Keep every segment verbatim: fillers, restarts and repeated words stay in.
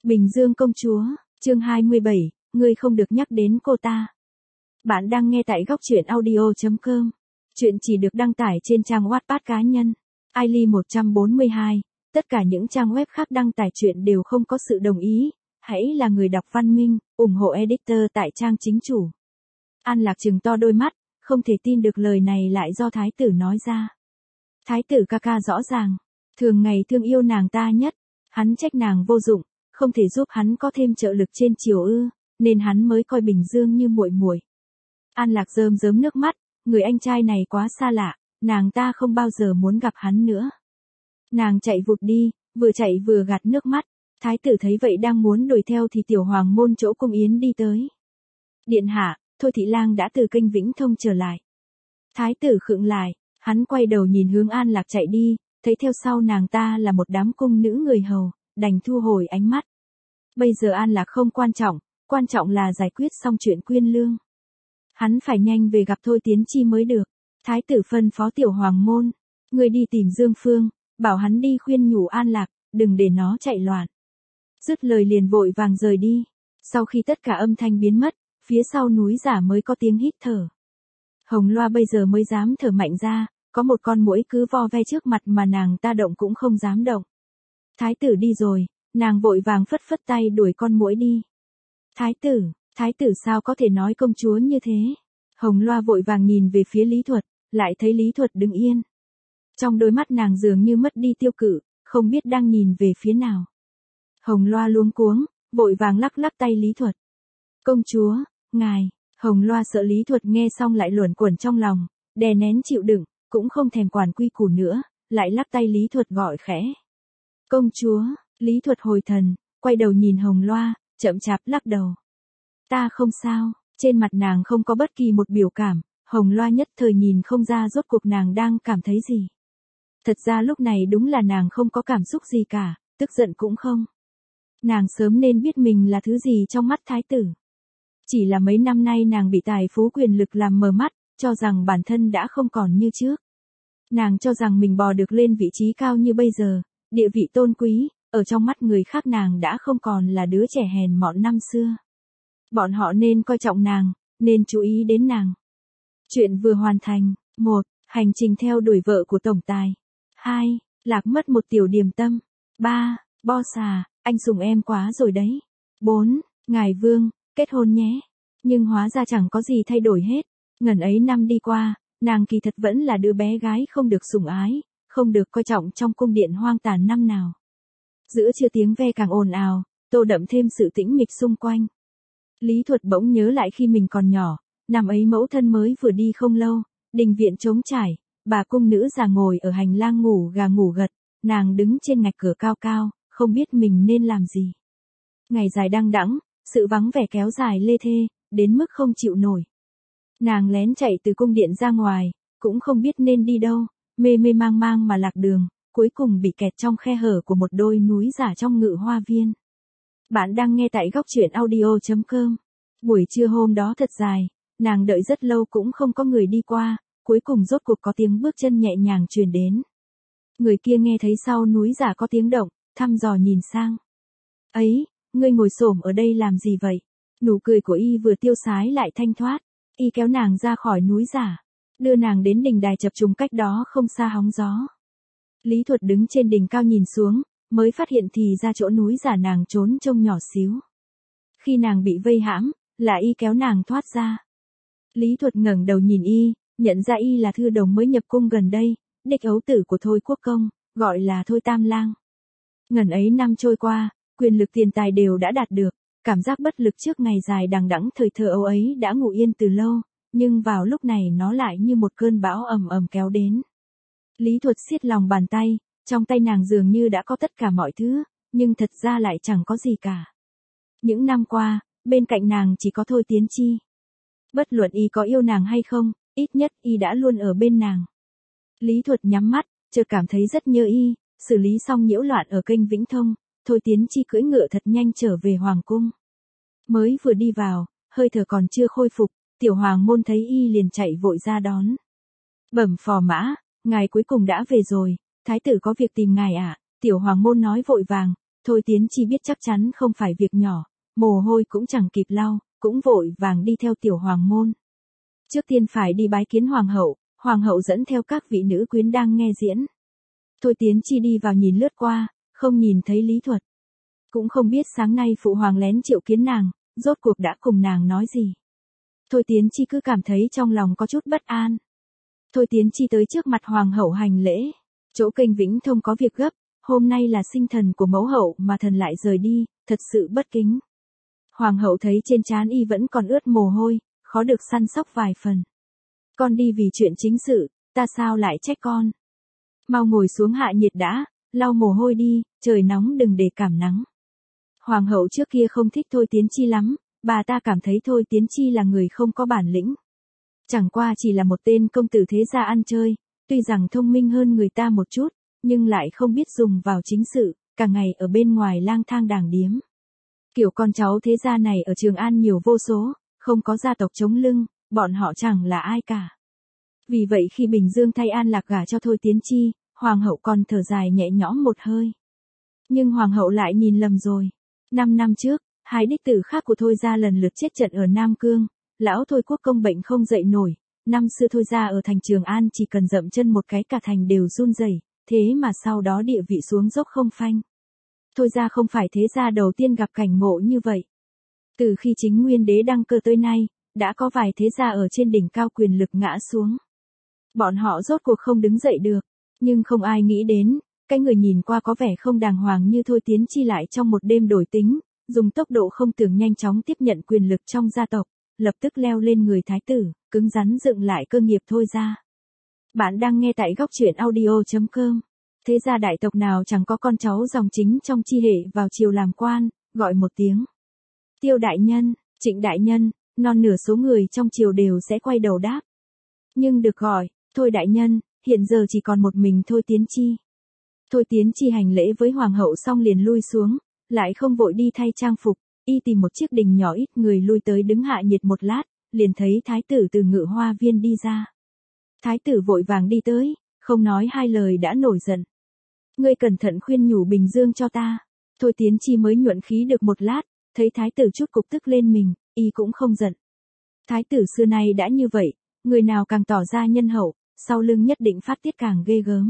Bình Dương công chúa, chương hai mươi bảy, ngươi không được nhắc đến cô ta. Bạn đang nghe tại góc truyện audio chấm com. Chuyện chỉ được đăng tải trên trang Wattpad cá nhân. i ly một trăm bốn mươi hai, tất cả những trang web khác đăng tải chuyện đều không có sự đồng ý. Hãy là người đọc văn minh, ủng hộ editor tại trang chính chủ. An Lạc trừng to đôi mắt, không thể tin được lời này lại do thái tử nói ra. Thái tử ca ca rõ ràng, thường ngày thương yêu nàng ta nhất, hắn trách nàng vô dụng, không thể giúp hắn có thêm trợ lực trên triều ư, nên hắn mới coi Bình Dương như muội muội. An Lạc rơm rớm nước mắt, người anh trai này quá xa lạ, nàng ta không bao giờ muốn gặp hắn nữa. Nàng chạy vụt đi, vừa chạy vừa gạt nước mắt, thái tử thấy vậy đang muốn đuổi theo thì tiểu hoàng môn chỗ cung yến đi tới. Điện hạ, Thôi Thị Lang đã từ kênh Vĩnh Thông trở lại. Thái tử khựng lại, hắn quay đầu nhìn hướng An Lạc chạy đi, thấy theo sau nàng ta là một đám cung nữ người hầu, đành thu hồi ánh mắt. Bây giờ An Lạc không quan trọng, quan trọng là giải quyết xong chuyện Quyên Lương. Hắn phải nhanh về gặp Thôi Tiến Chi mới được. Thái tử phân phó tiểu hoàng môn, người đi tìm Dương Phương, bảo hắn đi khuyên nhủ An Lạc, đừng để nó chạy loạn. Dứt lời liền vội vàng rời đi. Sau khi tất cả âm thanh biến mất, phía sau núi giả mới có tiếng hít thở. Hồng Loa bây giờ mới dám thở mạnh ra, có một con muỗi cứ vo ve trước mặt mà nàng ta động cũng không dám động. Thái tử đi rồi, nàng vội vàng phất phất tay đuổi con muỗi đi. Thái tử, thái tử sao có thể nói công chúa như thế? Hồng Loa vội vàng nhìn về phía Lý Thuật, lại thấy Lý Thuật đứng yên. Trong đôi mắt nàng dường như mất đi tiêu cự, không biết đang nhìn về phía nào. Hồng Loa luống cuống, vội vàng lắc lắc tay Lý Thuật. Công chúa, ngài, Hồng Loa sợ Lý Thuật nghe xong lại luẩn quẩn trong lòng, đè nén chịu đựng, cũng không thèm quản quy củ nữa, lại lắc tay Lý Thuật gọi khẽ. Công chúa, Lý Thuật hồi thần, quay đầu nhìn Hồng Loa, chậm chạp lắc đầu. Ta không sao, trên mặt nàng không có bất kỳ một biểu cảm, Hồng Loa nhất thời nhìn không ra rốt cuộc nàng đang cảm thấy gì. Thật ra lúc này đúng là nàng không có cảm xúc gì cả, tức giận cũng không. Nàng sớm nên biết mình là thứ gì trong mắt thái tử. Chỉ là mấy năm nay nàng bị tài phú quyền lực làm mờ mắt, cho rằng bản thân đã không còn như trước. Nàng cho rằng mình bò được lên vị trí cao như bây giờ, địa vị tôn quý, ở trong mắt người khác nàng đã không còn là đứa trẻ hèn mọn năm xưa. Bọn họ nên coi trọng nàng, nên chú ý đến nàng. Chuyện vừa hoàn thành. một. Hành trình theo đuổi vợ của tổng tài. hai. Lạc mất một tiểu điềm tâm. ba. Bo xà, anh sủng em quá rồi đấy. bốn. Ngài Vương, kết hôn nhé. Nhưng hóa ra chẳng có gì thay đổi hết. Ngần ấy năm đi qua, nàng kỳ thật vẫn là đứa bé gái không được sủng ái, không được coi trọng trong cung điện hoang tàn năm nào. Giữa trưa tiếng ve càng ồn ào, tô đậm thêm sự tĩnh mịch xung quanh. Lý Thuật bỗng nhớ lại khi mình còn nhỏ, năm ấy mẫu thân mới vừa đi không lâu, đình viện trống trải, bà cung nữ già ngồi ở hành lang ngủ gà ngủ gật, nàng đứng trên ngạch cửa cao cao, không biết mình nên làm gì. Ngày dài đăng đẵng, sự vắng vẻ kéo dài lê thê, đến mức không chịu nổi. Nàng lén chạy từ cung điện ra ngoài, cũng không biết nên đi đâu, mê mê mang mang mà lạc đường, cuối cùng bị kẹt trong khe hở của một đôi núi giả trong Ngự Hoa Viên. Bạn đang nghe tại góc truyện audio chấm com. Buổi trưa hôm đó thật dài, nàng đợi rất lâu cũng không có người đi qua, cuối cùng rốt cuộc có tiếng bước chân nhẹ nhàng truyền đến. Người kia nghe thấy sau núi giả có tiếng động, thăm dò nhìn sang. Ấy, ngươi ngồi xổm ở đây làm gì vậy? Nụ cười của y vừa tiêu sái lại thanh thoát, y kéo nàng ra khỏi núi giả, đưa nàng đến đỉnh đài chập trùng cách đó không xa hóng gió. Lý Thuật đứng trên đỉnh cao nhìn xuống, mới phát hiện thì ra chỗ núi giả nàng trốn trông nhỏ xíu. Khi nàng bị vây hãm, là y kéo nàng thoát ra. Lý Thuật ngẩng đầu nhìn y, nhận ra y là thư đồng mới nhập cung gần đây, đích ấu tử của Thôi Quốc Công, gọi là Thôi Tam Lang. Ngần ấy năm trôi qua, quyền lực tiền tài đều đã đạt được, cảm giác bất lực trước ngày dài đằng đẵng thời thơ ấu ấy đã ngủ yên từ lâu, nhưng vào lúc này nó lại như một cơn bão ầm ầm kéo đến. Lý Thuật siết lòng bàn tay, trong tay nàng dường như đã có tất cả mọi thứ, nhưng thật ra lại chẳng có gì cả. Những năm qua, bên cạnh nàng chỉ có Thôi Tiến Chi. Bất luận y có yêu nàng hay không, ít nhất y đã luôn ở bên nàng. Lý Thuật nhắm mắt, chợt cảm thấy rất nhớ y, xử lý xong nhiễu loạn ở kênh Vĩnh Thông, Thôi Tiến Chi cưỡi ngựa thật nhanh trở về hoàng cung. Mới vừa đi vào, hơi thở còn chưa khôi phục, tiểu hoàng môn thấy y liền chạy vội ra đón. Bẩm phò mã, ngài cuối cùng đã về rồi, thái tử có việc tìm ngài ạ. À? Tiểu hoàng môn nói vội vàng, Thôi Tiến Chi biết chắc chắn không phải việc nhỏ, mồ hôi cũng chẳng kịp lau, cũng vội vàng đi theo tiểu hoàng môn. Trước tiên phải đi bái kiến hoàng hậu, hoàng hậu dẫn theo các vị nữ quyến đang nghe diễn. Thôi Tiến Chi đi vào nhìn lướt qua, không nhìn thấy Lý Thuật. Cũng không biết sáng nay phụ hoàng lén triệu kiến nàng, rốt cuộc đã cùng nàng nói gì. Thôi Tiến Chi cứ cảm thấy trong lòng có chút bất an. Thôi Tiến Chi tới trước mặt hoàng hậu hành lễ. Chỗ kênh Vĩnh Thông có việc gấp, hôm nay là sinh thần của mẫu hậu mà thần lại rời đi, thật sự bất kính. Hoàng hậu thấy trên trán y vẫn còn ướt mồ hôi, khó được săn sóc vài phần. Con đi vì chuyện chính sự, ta sao lại trách con. Mau ngồi xuống hạ nhiệt đã, lau mồ hôi đi, trời nóng đừng để cảm nắng. Hoàng hậu trước kia không thích Thôi Tiến Chi lắm, bà ta cảm thấy Thôi Tiến Chi là người không có bản lĩnh. Chẳng qua chỉ là một tên công tử thế gia ăn chơi, tuy rằng thông minh hơn người ta một chút, nhưng lại không biết dùng vào chính sự, cả ngày ở bên ngoài lang thang đàng điếm. Kiểu con cháu thế gia này ở Trường An nhiều vô số, không có gia tộc chống lưng, bọn họ chẳng là ai cả. Vì vậy khi Bình Dương thay An Lạc gả cho Thôi Tiến Chi, hoàng hậu còn thở dài nhẹ nhõm một hơi. Nhưng hoàng hậu lại nhìn lầm rồi. Năm năm trước, hai đích tử khác của Thôi gia lần lượt chết trận ở Nam Cương, lão Thôi Quốc Công bệnh không dậy nổi, năm xưa Thôi gia ở thành Trường An chỉ cần dậm chân một cái cả thành đều run rẩy, thế mà sau đó địa vị xuống dốc không phanh. Thôi gia không phải thế gia đầu tiên gặp cảnh ngộ như vậy. Từ khi chính Nguyên Đế đăng cơ tới nay, đã có vài thế gia ở trên đỉnh cao quyền lực ngã xuống. Bọn họ rốt cuộc không đứng dậy được, nhưng không ai nghĩ đến, cái người nhìn qua có vẻ không đàng hoàng như Thôi Tiến Chi lại trong một đêm đổi tính, dùng tốc độ không tưởng nhanh chóng tiếp nhận quyền lực trong gia tộc, lập tức leo lên người thái tử, cứng rắn dựng lại cơ nghiệp Thôi gia. Bạn đang nghe tại góc truyện audio chấm com. Thế gia đại tộc nào chẳng có con cháu dòng chính trong chi hệ vào triều làm quan, gọi một tiếng Tiêu đại nhân, Trịnh đại nhân, non nửa số người trong triều đều sẽ quay đầu đáp. Nhưng được gọi, Thôi đại nhân, hiện giờ chỉ còn một mình Thôi Tiến Chi. Thôi Tiến Chi hành lễ với hoàng hậu xong liền lui xuống, lại không vội đi thay trang phục, y tìm một chiếc đình nhỏ ít người lui tới đứng hạ nhiệt một lát, liền thấy thái tử từ Ngự Hoa Viên đi ra. Thái tử vội vàng đi tới, không nói hai lời đã nổi giận. Ngươi cẩn thận khuyên nhủ Bình Dương cho ta. Thôi Tiến Chi mới nhuận khí được một lát, thấy thái tử chút cục tức lên mình, y cũng không giận. Thái tử xưa nay đã như vậy, người nào càng tỏ ra nhân hậu, sau lưng nhất định phát tiết càng ghê gớm.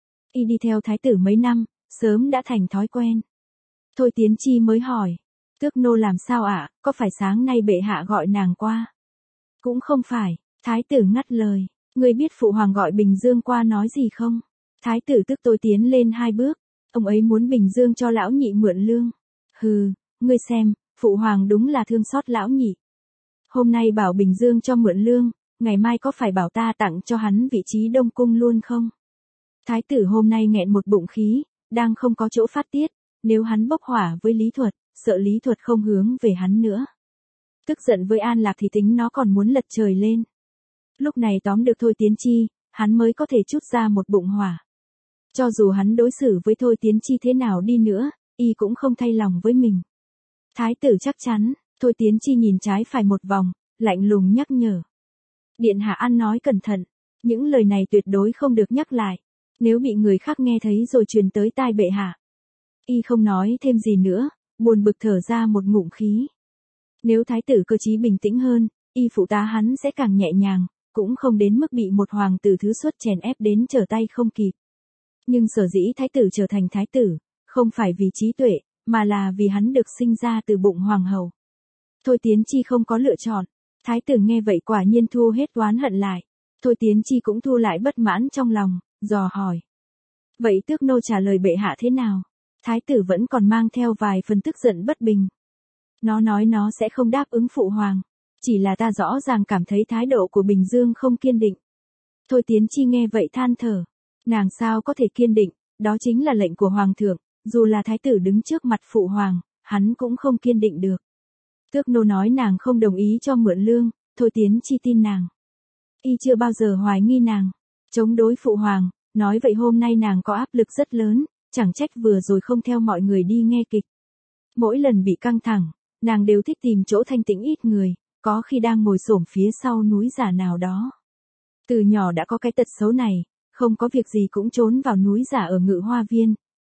Y đi theo thái tử mấy năm, sớm đã thành thói quen. Thôi Tiến Chi mới hỏi, tước nô làm sao ạ, có phải sáng nay bệ hạ gọi nàng qua? Cũng không phải, thái tử ngắt lời, ngươi biết phụ hoàng gọi Bình Dương qua nói gì không? Thái tử tức tôi tiến lên hai bước, ông ấy muốn Bình Dương cho lão nhị mượn lương. Hừ, ngươi xem, phụ hoàng đúng là thương xót lão nhị. Hôm nay bảo Bình Dương cho mượn lương, ngày mai có phải bảo ta tặng cho hắn vị trí Đông Cung luôn không? Thái tử hôm nay nghẹn một bụng khí, đang không có chỗ phát tiết, nếu hắn bốc hỏa với Lý Thuật, sợ Lý Thuật không hướng về hắn nữa. Tức giận với An Lạc thì tính nó còn muốn lật trời lên. Lúc này tóm được Thôi Tiến Chi, hắn mới có thể trút ra một bụng hỏa. Cho dù hắn đối xử với Thôi Tiến Chi thế nào đi nữa, y cũng không thay lòng với mình. Thái tử chắc chắn, Thôi Tiến Chi nhìn trái phải một vòng, lạnh lùng nhắc nhở. Điện hạ ăn nói cẩn thận, những lời này tuyệt đối không được nhắc lại, nếu bị người khác nghe thấy rồi truyền tới tai bệ hạ. Y không nói thêm gì nữa, buồn bực thở ra một ngụm khí. Nếu thái tử cơ trí bình tĩnh hơn, y phụ tá hắn sẽ càng nhẹ nhàng, cũng không đến mức bị một hoàng tử thứ xuất chèn ép đến trở tay không kịp. Nhưng sở dĩ thái tử trở thành thái tử, không phải vì trí tuệ, mà là vì hắn được sinh ra từ bụng hoàng hậu. Thôi Tiến Chi không có lựa chọn. Thái tử nghe vậy quả nhiên thu hết oán hận lại. Thôi Tiến Chi cũng thu lại bất mãn trong lòng, dò hỏi. Vậy tước nô trả lời bệ hạ thế nào? Thái tử vẫn còn mang theo vài phần tức giận bất bình. Nó nói nó sẽ không đáp ứng phụ hoàng. Chỉ là ta rõ ràng cảm thấy thái độ của Bình Dương không kiên định. Thôi Tiến Chi nghe vậy than thở. Nàng sao có thể kiên định, đó chính là lệnh của hoàng thượng, dù là thái tử đứng trước mặt phụ hoàng, hắn cũng không kiên định được. Tước nô nói nàng không đồng ý cho mượn lương, Thôi Tiến Chi tin nàng. Y chưa bao giờ hoài nghi nàng. Chống đối phụ hoàng, nói vậy hôm nay nàng có áp lực rất lớn, chẳng trách vừa rồi không theo mọi người đi nghe kịch. Mỗi lần bị căng thẳng, nàng đều thích tìm chỗ thanh tĩnh ít người, có khi đang ngồi xổm phía sau núi giả nào đó. Từ nhỏ đã có cái tật xấu này, không có việc gì cũng trốn vào núi giả ở Ngự Hoa Viên,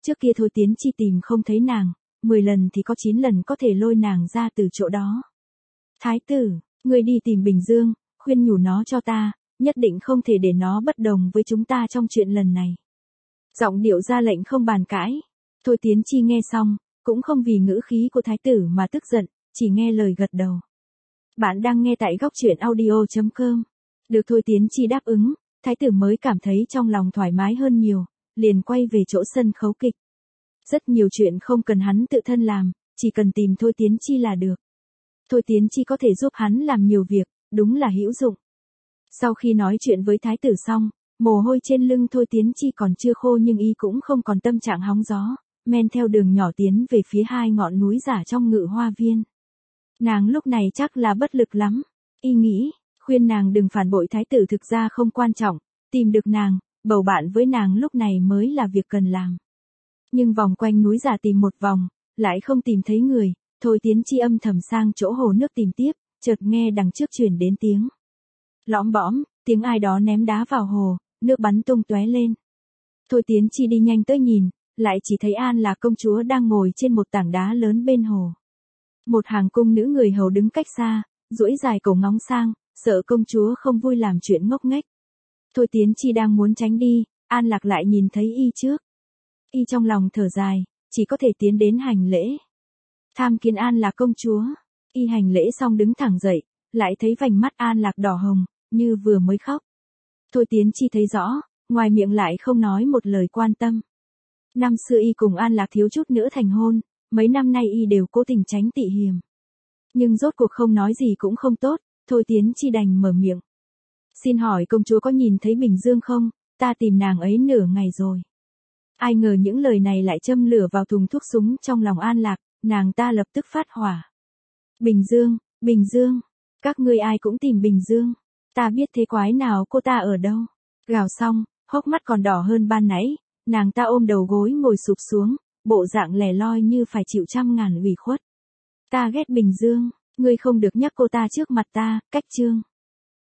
Trước kia Thôi Tiến Chi tìm không thấy nàng, mười lần thì có chín lần có thể lôi nàng ra từ chỗ đó. Thái tử, ngươi đi tìm Bình Dương, khuyên nhủ nó cho ta, nhất định không thể để nó bất đồng với chúng ta trong chuyện lần này. Giọng điệu ra lệnh không bàn cãi. Thôi Tiến Chi nghe xong, cũng không vì ngữ khí của thái tử mà tức giận, chỉ nghe lời gật đầu. Bạn đang nghe tại góc truyện audio chấm com. Được Thôi Tiến Chi đáp ứng, thái tử mới cảm thấy trong lòng thoải mái hơn nhiều, liền quay về chỗ sân khấu kịch. Rất nhiều chuyện không cần hắn tự thân làm, chỉ cần tìm Thôi Tiến Chi là được. Thôi Tiến Chi có thể giúp hắn làm nhiều việc, đúng là hữu dụng. Sau khi nói chuyện với thái tử xong, mồ hôi trên lưng Thôi Tiến Chi còn chưa khô nhưng y cũng không còn tâm trạng hóng gió, men theo đường nhỏ tiến về phía hai ngọn núi giả trong Ngự Hoa Viên. Nàng lúc này chắc là bất lực lắm, y nghĩ, khuyên nàng đừng phản bội thái tử thực ra không quan trọng, tìm được nàng, bầu bạn với nàng lúc này mới là việc cần làm. Nhưng vòng quanh núi giả tìm một vòng, lại không tìm thấy người, Thôi Tiến Chi âm thầm sang chỗ hồ nước tìm tiếp, chợt nghe đằng trước truyền đến tiếng lõm bõm, tiếng ai đó ném đá vào hồ, nước bắn tung tóe lên. Thôi Tiến Chi đi nhanh tới nhìn, lại chỉ thấy An Lạc công chúa đang ngồi trên một tảng đá lớn bên hồ. Một hàng cung nữ người hầu đứng cách xa, duỗi dài cổ ngóng sang, sợ công chúa không vui làm chuyện ngốc nghếch. Thôi Tiến Chi đang muốn tránh đi, An Lạc lại nhìn thấy y trước. Y trong lòng thở dài, chỉ có thể tiến đến hành lễ. Tham kiến An Lạc công chúa. Y hành lễ xong đứng thẳng dậy, lại thấy vành mắt An Lạc đỏ hồng, như vừa mới khóc. Thôi Tiến Chi thấy rõ, ngoài miệng lại không nói một lời quan tâm. Năm xưa y cùng An Lạc thiếu chút nữa thành hôn, mấy năm nay y đều cố tình tránh tị hiềm. Nhưng rốt cuộc không nói gì cũng không tốt, Thôi Tiến Chi đành mở miệng. Xin hỏi công chúa có nhìn thấy Bình Dương không, ta tìm nàng ấy nửa ngày rồi. Ai ngờ những lời này lại châm lửa vào thùng thuốc súng trong lòng An Lạc, nàng ta lập tức phát hỏa. Bình Dương, Bình Dương, các ngươi ai cũng tìm Bình Dương, ta biết thế quái nào cô ta ở đâu. Gào xong, hốc mắt còn đỏ hơn ban nãy, nàng ta ôm đầu gối ngồi sụp xuống, bộ dạng lẻ loi như phải chịu trăm ngàn ủy khuất. Ta ghét Bình Dương, ngươi không được nhắc cô ta trước mặt ta, cách chương.